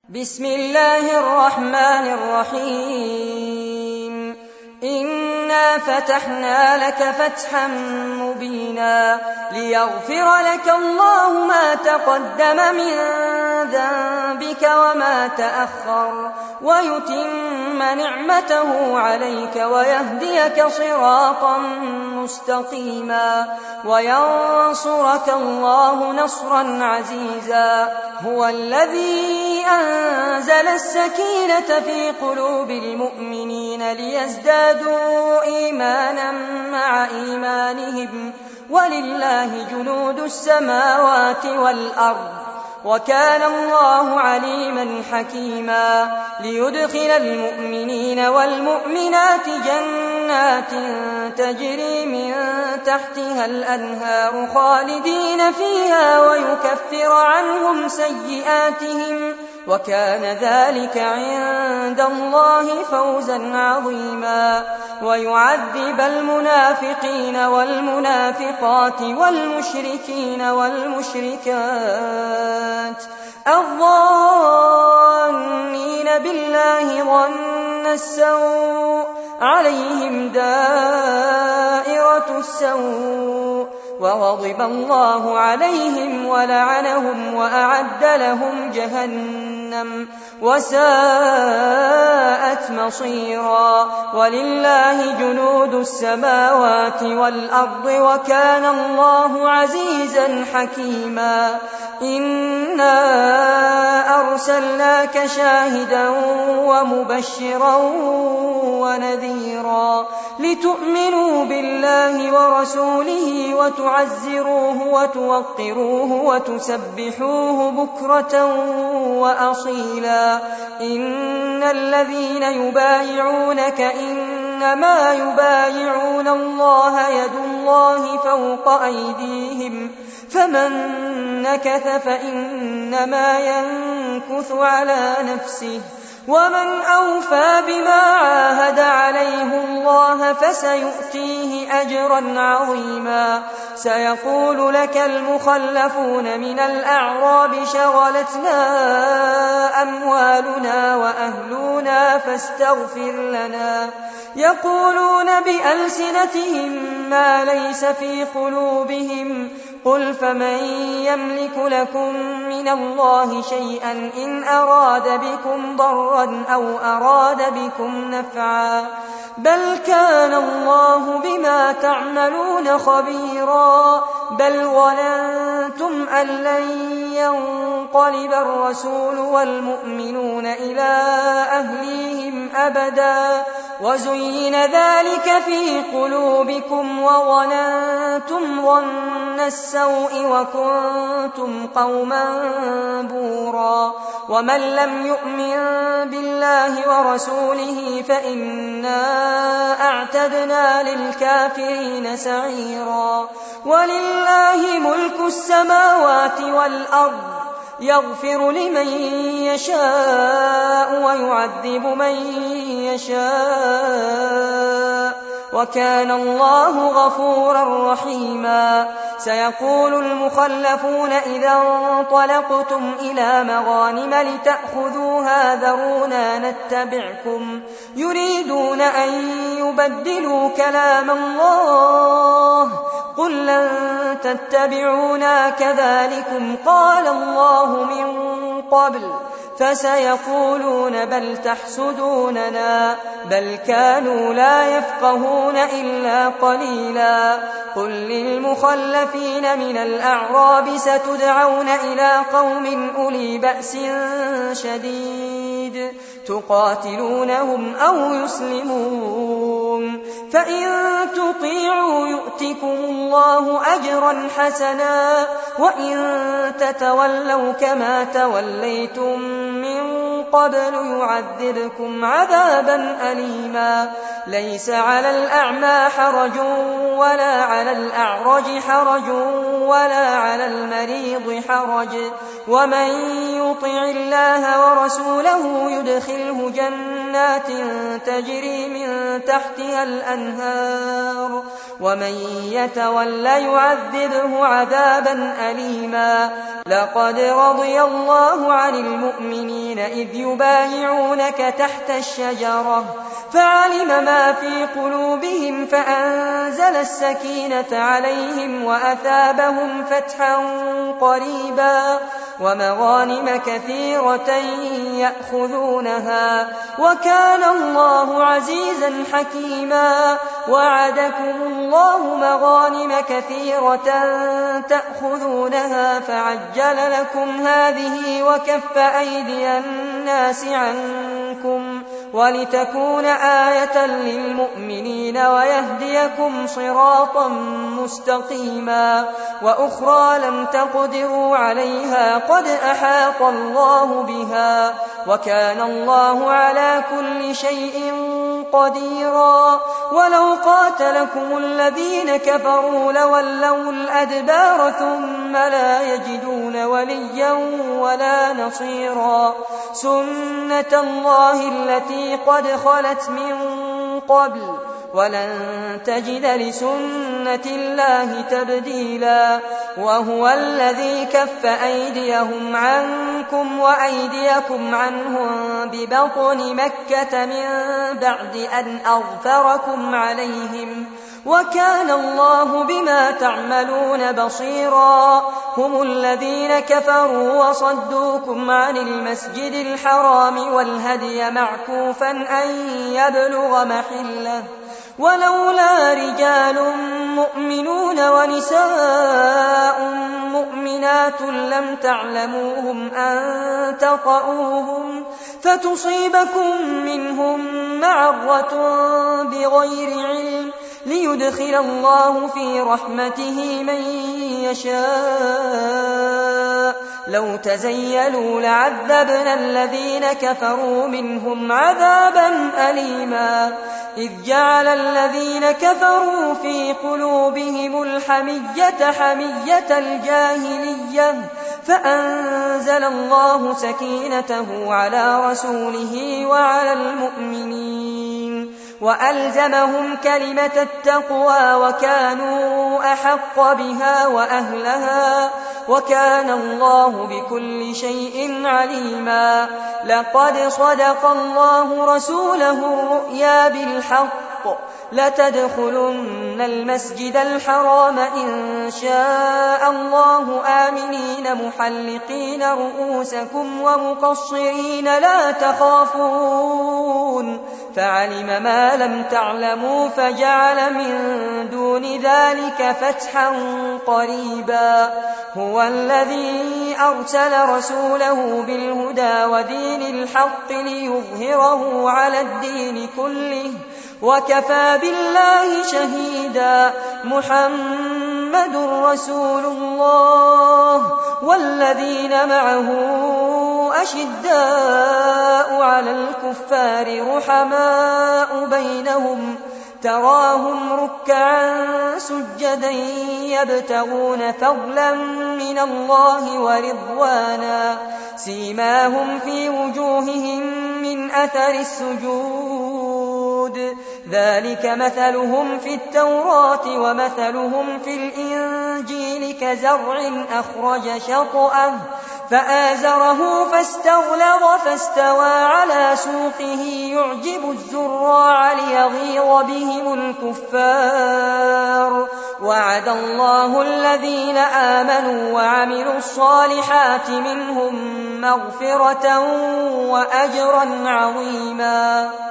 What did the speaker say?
بسم الله الرحمن الرحيم إنا فتحنا لك فتحا مبينا ليغفر لك الله ما تقدم من ذنبك وما تأخر ويتم نعمته عليك ويهديك صراطا مستقيما وينصرك الله نصرا عزيزا هو الذي أنزل السكينة في قلوب المؤمنين ليزدادوا إيمانا مع إيمانهم ولله جنود السماوات والأرض وكان الله عليما حكيما ليدخل المؤمنين والمؤمنات جنات تجري من تحتها الأنهار خالدين فيها ويكفر عنهم سيئاتهم وكان ذلك عند الله فوزا عظيما ويعذب المنافقين والمنافقات والمشركين والمشركات الظانين بالله ظن السوء عليهم دائرة السوء وغضب الله عليهم ولعنهم وأعد لهم جهنم وساءت مصيرا ولله جنود السماوات والأرض وكان الله عزيزا حكيما إنا أرسلناك شاهدا ومبشرا ونذيرا لتؤمنوا بالله ورسوله وتعزروه وتوقروه وتسبحوه بكرة وأصيلا إن الذين يبايعونك إنما يبايعون الله يد الله فوق أيديهم فمن نكث فإنما ينكث على نفسه ومن أوفى بما عاهد عليه الله فسيؤتيه أجرا عظيما سيقول لك المخلفون من الأعراب شغلتنا أموالنا وأهلنا فاستغفر لنا يقولون بألسنتهم ما ليس في قلوبهم قل فمن يملك لكم من الله شيئا إن أراد بكم ضرا أو أراد بكم نفعا بل كان الله بما تعملون خبيرا بل ظننتم أن لن ينقلب الرسول والمؤمنون إلى أهليهم أبدا وزين ذلك في قلوبكم وظننتم ظن السوء وكنتم قوما بورا ومن لم يؤمن بالله ورسوله فإنا أعتدنا للكافرين سعيرا ولله ملك السماوات والأرض يغفر لمن يشاء ويعذب من يشاء وكان الله غفورا رحيما سيقول المخلفون إذا انطلقتم إلى مغانم لتأخذوها ذرونا نتبعكم يريدون أن يبدلوا كلام الله قل لن تتبعونا كذلكم قال الله من قبل فسيقولون بل تحسدوننا بل كانوا لا يفقهون إلا قليلا قل للمخلفين من الأعراب ستدعون إلى قوم أولي بأس شديد تقاتلونهم أو يسلمون فإن تطيعوا يؤتكم الله أجرا حسنا وإن تتولوا كما توليتم من قبل يعذبكم عذابا أليما ليس على الأعمى حرج ولا على الأعرج حرج ولا على المريض حرج ومن يطع الله ورسوله يدخله جنات تجري من تحتها الأنهار ومن يتول يعذبه عذابا أليما لقد رضي الله عن المؤمنين إذ يبايعونك تحت الشجرة فعلم ما في قلوبهم فأنزل السكينة عليهم وأثابهم فتحا قريبا ومغانم كثيرة يأخذونها وكان الله عزيزا حكيما وعدكم الله مغانم كثيرة تأخذونها فعجل لكم هذه وكف أيدي الناس عنكم ولتكون آية للمؤمنين ويهديكم صراطا مستقيما وأخرى لم تقدروا عليها قد أحاط الله بها وكان الله على كل شيء قديرا ولو قاتلكم الذين كفروا لولوا الأدبار ثم لا يجدون وليا ولا نصيرا سنة الله التي قد خلت من قبل ولن تجد لسنة الله تبديلا وهو الذي كف أيديهم عنكم وأيديكم عنهم ببطن مكة من بعد أن أظفركم عليهم وكان الله بما تعملون بصيرا هم الذين كفروا وصدوكم عن المسجد الحرام والهدي معكوفا أن يبلغ محله ولولا رجال مؤمنون ونساء مؤمنات لم تعلموهم أن تطؤوهم فتصيبكم منهم معرة بغير علم ليدخل الله في رحمته من يشاء لو تزيلوا لعذبنا الذين كفروا منهم عذابا أليما إذ جعل الذين كفروا في قلوبهم الحمية حمية الجاهلية فأنزل الله سكينته على رسوله وعلى المؤمنين وألزمهم كلمة التقوى وكانوا أحق بها وأهلها وكان الله بكل شيء عليما لقد صدق الله رسوله الرؤيا بالحق لتدخلن المسجد الحرام إن شاء الله آمنين محلقين رؤوسكم ومقصرين لا تخافون فعلم ما لم تعلموا فجعل من دون ذلك فتحا قريبا هو الذي أرسل رسوله بالهدى ودين الحق ليظهره على الدين كله وكفى بالله شهيدا محمد رسول الله والذين معه أشداء على الكفار رحماء بينهم تراهم ركعا سجدا يبتغون فضلا من الله ورضوانا سيماهم في وجوههم من أثر السجود ذلك مثلهم في التوراة ومثلهم في الإنجيل كزرع أخرج شطأه فآزره فاستغلظ فاستوى على سوقه يعجب الزراع ليغيظ بهم الكفار وعد الله الذين آمنوا وعملوا الصالحات منهم مغفرة وأجرا عظيما